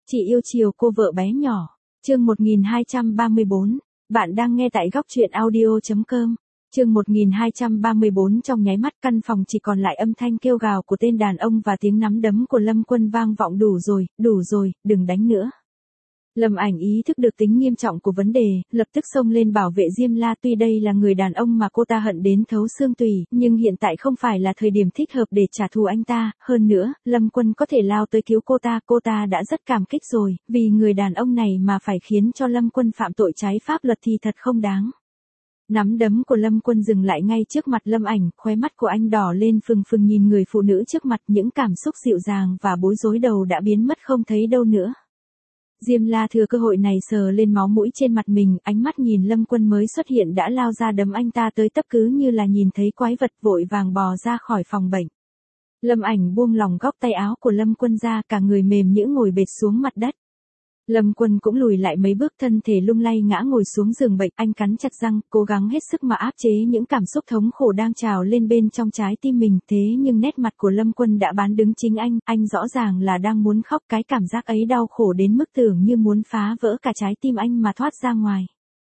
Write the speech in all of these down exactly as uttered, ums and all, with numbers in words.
Chị yêu chiều cô vợ bé nhỏ. Chương một nghìn hai trăm ba mươi bốn. Bạn đang nghe tại góc truyện audio chấm com. Chương một nghìn hai trăm ba mươi bốn. Trong nháy mắt căn phòng chỉ còn lại âm thanh kêu gào của tên đàn ông và tiếng nắm đấm của Lâm Quân vang vọng. Đủ rồi, đủ rồi, đừng đánh nữa. Lâm Ảnh ý thức được tính nghiêm trọng của vấn đề, lập tức xông lên bảo vệ Diêm La. Tuy đây là người đàn ông mà cô ta hận đến thấu xương tủy, nhưng hiện tại không phải là thời điểm thích hợp để trả thù anh ta. Hơn nữa, Lâm Quân có thể lao tới cứu cô ta, cô ta đã rất cảm kích rồi, vì người đàn ông này mà phải khiến cho Lâm Quân phạm tội trái pháp luật thì thật không đáng. Nắm đấm của Lâm Quân dừng lại ngay trước mặt Lâm Ảnh, khóe mắt của anh đỏ lên phừng phừng nhìn người phụ nữ trước mặt, những cảm xúc dịu dàng và bối rối đầu đã biến mất không thấy đâu nữa. Diêm La thừa cơ hội này sờ lên máu mũi trên mặt mình, ánh mắt nhìn Lâm Quân mới xuất hiện đã lao ra đấm anh ta tới tấp, cứ như là nhìn thấy quái vật, vội vàng bò ra khỏi phòng bệnh. Lâm Ảnh buông lỏng góc tay áo của Lâm Quân ra, cả người mềm nhũn ngồi bệt xuống mặt đất. Lâm Quân cũng lùi lại mấy bước, thân thể lung lay ngã ngồi xuống giường bệnh, anh cắn chặt răng, cố gắng hết sức mà áp chế những cảm xúc thống khổ đang trào lên bên trong trái tim mình. Thế nhưng nét mặt của Lâm Quân đã bán đứng chính anh, anh rõ ràng là đang muốn khóc, cái cảm giác ấy đau khổ đến mức tưởng như muốn phá vỡ cả trái tim anh mà thoát ra ngoài.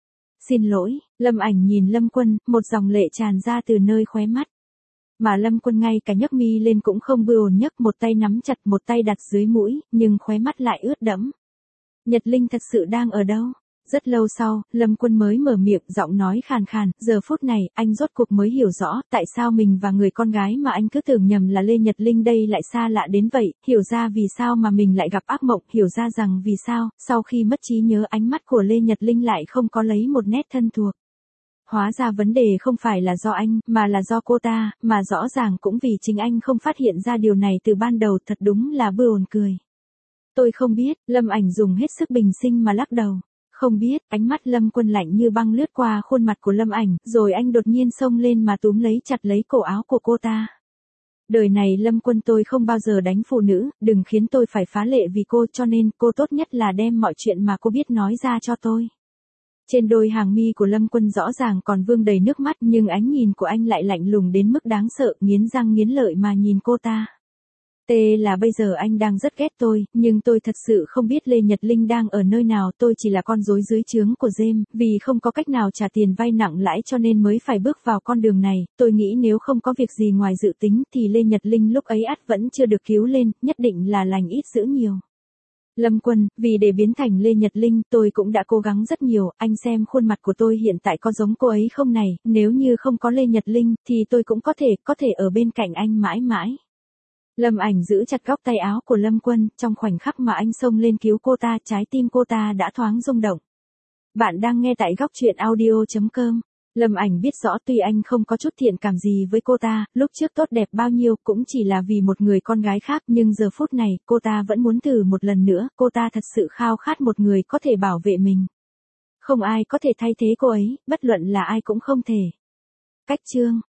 Xin lỗi, Lâm Ảnh nhìn Lâm Quân, một dòng lệ tràn ra từ nơi khóe mắt. Mà Lâm Quân ngay cả nhấc mi lên cũng không buồn nhấc, một tay nắm chặt, một tay đặt dưới mũi, nhưng khóe mắt lại ướt đẫm. Nhật Linh thật sự đang ở đâu? Rất lâu sau, Lâm Quân mới mở miệng, giọng nói khàn khàn, giờ phút này, anh rốt cuộc mới hiểu rõ, tại sao mình và người con gái mà anh cứ tưởng nhầm là Lê Nhật Linh đây lại xa lạ đến vậy, hiểu ra vì sao mà mình lại gặp ác mộng, hiểu ra rằng vì sao, sau khi mất trí nhớ ánh mắt của Lê Nhật Linh lại không có lấy một nét thân thuộc. Hóa ra vấn đề không phải là do anh, mà là do cô ta, mà rõ ràng cũng vì chính anh không phát hiện ra điều này từ ban đầu, thật đúng là buồn cười. Tôi không biết, Lâm Ảnh dùng hết sức bình sinh mà lắc đầu. Không biết, ánh mắt Lâm Quân lạnh như băng lướt qua khuôn mặt của Lâm Ảnh, rồi anh đột nhiên xông lên mà túm lấy chặt lấy cổ áo của cô ta. Đời này Lâm Quân, tôi không bao giờ đánh phụ nữ, đừng khiến tôi phải phá lệ vì cô, cho nên cô tốt nhất là đem mọi chuyện mà cô biết nói ra cho tôi. Trên đôi hàng mi của Lâm Quân rõ ràng còn vương đầy nước mắt, nhưng ánh nhìn của anh lại lạnh lùng đến mức đáng sợ, nghiến răng nghiến lợi mà nhìn cô ta. Tê là bây giờ anh đang rất ghét tôi, nhưng tôi thật sự không biết Lê Nhật Linh đang ở nơi nào, tôi chỉ là con rối dưới trướng của James, vì không có cách nào trả tiền vay nặng lãi cho nên mới phải bước vào con đường này, tôi nghĩ nếu không có việc gì ngoài dự tính thì Lê Nhật Linh lúc ấy ắt vẫn chưa được cứu lên, nhất định là lành ít dữ nhiều. Lâm Quân, vì để biến thành Lê Nhật Linh, tôi cũng đã cố gắng rất nhiều, anh xem khuôn mặt của tôi hiện tại có giống cô ấy không này, nếu như không có Lê Nhật Linh, thì tôi cũng có thể, có thể ở bên cạnh anh mãi mãi. Lâm Ảnh giữ chặt góc tay áo của Lâm Quân, trong khoảnh khắc mà anh xông lên cứu cô ta, trái tim cô ta đã thoáng rung động. Bạn đang nghe tại góc truyện audio chấm com. Lâm Ảnh biết rõ tuy anh không có chút thiện cảm gì với cô ta, lúc trước tốt đẹp bao nhiêu cũng chỉ là vì một người con gái khác, nhưng giờ phút này, cô ta vẫn muốn thử một lần nữa, cô ta thật sự khao khát một người có thể bảo vệ mình. Không ai có thể thay thế cô ấy, bất luận là ai cũng không thể. Cách chương